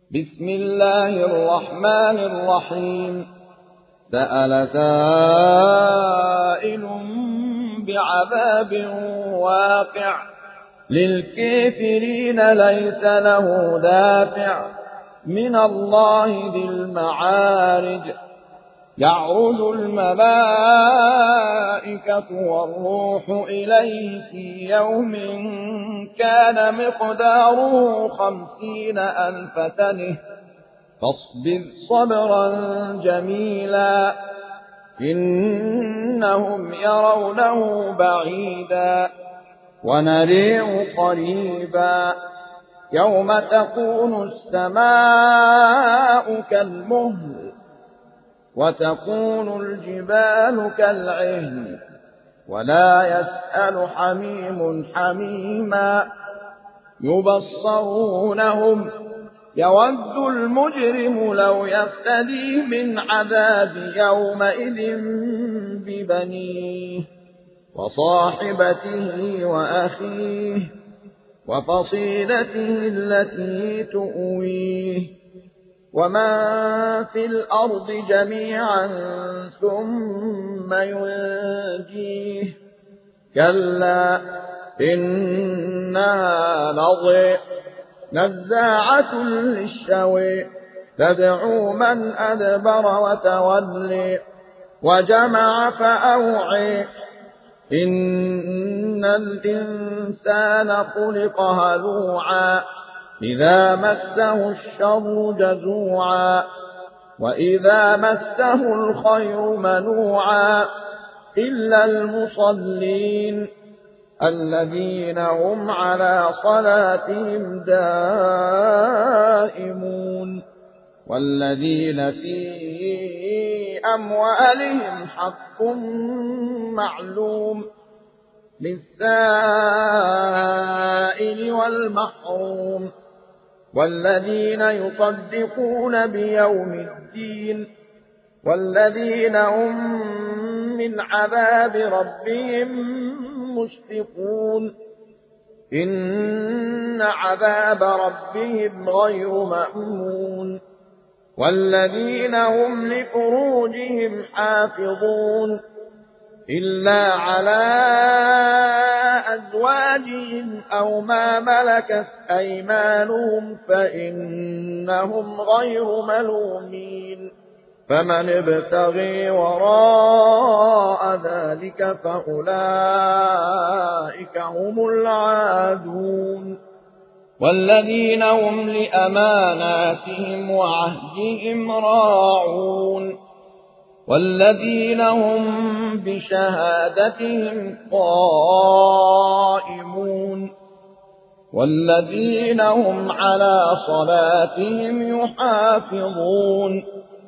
بسم الله الرحمن الرحيم. سأل سائل بعذاب واقع للكافرين ليس له دافع من الله ذي المعارج. يعرج الملائكة والروح إليه في يوم كان مقداره 50,000 سنة فاصبر صبرا جميلا إنهم يرونه بعيدا ونريه قريبا يوم تكون السماء كالمهل وتكون الجبال كالعهن ولا يسأل حميم حميما يبصرونهم يود المجرم لو يفتدي من عذاب يومئذ ببنيه وصاحبته وأخيه وفصيلته التي تؤويه ومن في الأرض جميعا ثم ينجيه كلا إنها لظى نزاعة للشوى تدعو من أدبر وتولي وجمع فأوعي إن الإنسان خلق هلوعا إذا مسه الشر جزوعا وإذا مسه الخير منوعا إلا المصلين الذين هم على صلاتهم دائمون والذين في أموالهم حق معلوم للسائل والمحروم والذين يصدقون بيوم الدين والذين هم من عذاب ربهم مشفقون إن عذاب ربهم غير مأمون والذين هم لفروجهم حافظون إلا على أزواجهم أو ما ملكت أيمانهم فإنهم غير ملومين فمن ابتغي وراء ذلك فأولئك هم العادون والذين هم لأماناتهم وعهدهم راعون والذين هم بشهادتهم قائمون والذين هم على صلاتهم يحافظون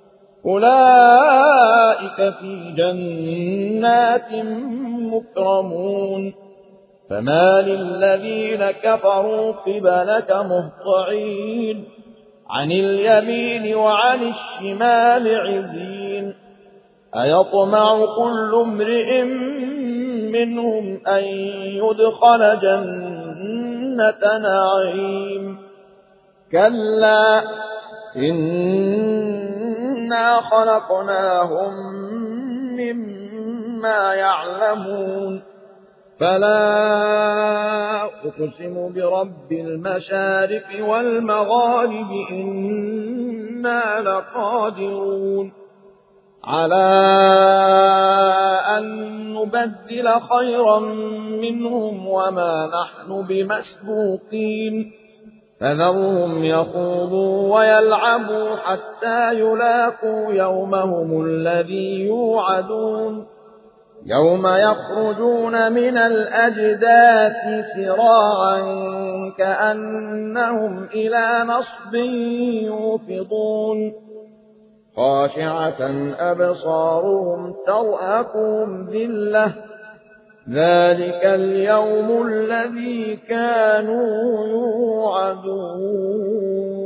أولئك في جنات مكرمون فما للذين كفروا قبلك مهطعين عن اليمين وعن الشمال عزين أيطمع كل امرئ منهم أن يدخل جنة نعيم كلا إنا خلقناهم مما يعلمون فلا أقسم برب المشارق والمغارب إنا لقادرون على أن نبدل خيرا منهم وما نحن بمسبوقين فذرهم يخوضوا ويلعبوا حتى يلاقوا يومهم الذي يوعدون يوم يخرجون من الأجداث سراعا كأنهم إلى نصب يوفضون خاشعة أبصارهم ترهقهم ذلة ذلك اليوم الذي كانوا يوعدون